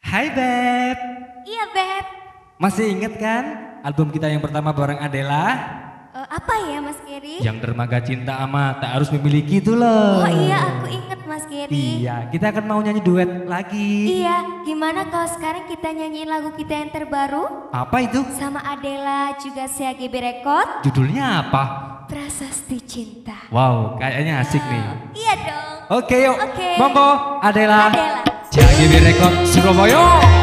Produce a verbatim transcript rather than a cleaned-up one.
Hai Beb. Iya Beb. Masih inget kan album kita yang pertama bareng Adela? Uh, apa ya Mas Geri? Yang dermaga cinta amat tak harus memiliki itu loh. Oh iya aku inget Mas Geri. Iya, kita akan mau nyanyi duet lagi. Iya, gimana kalau sekarang kita nyanyiin lagu kita yang terbaru? Apa itu? Sama Adela juga C A G B Record. Judulnya apa? Prasasti Cinta. Wow, kayaknya asik nih. Iya dong. Oke yuk, Oke. monggo Adela. Adela. C A G B Record Surabaya.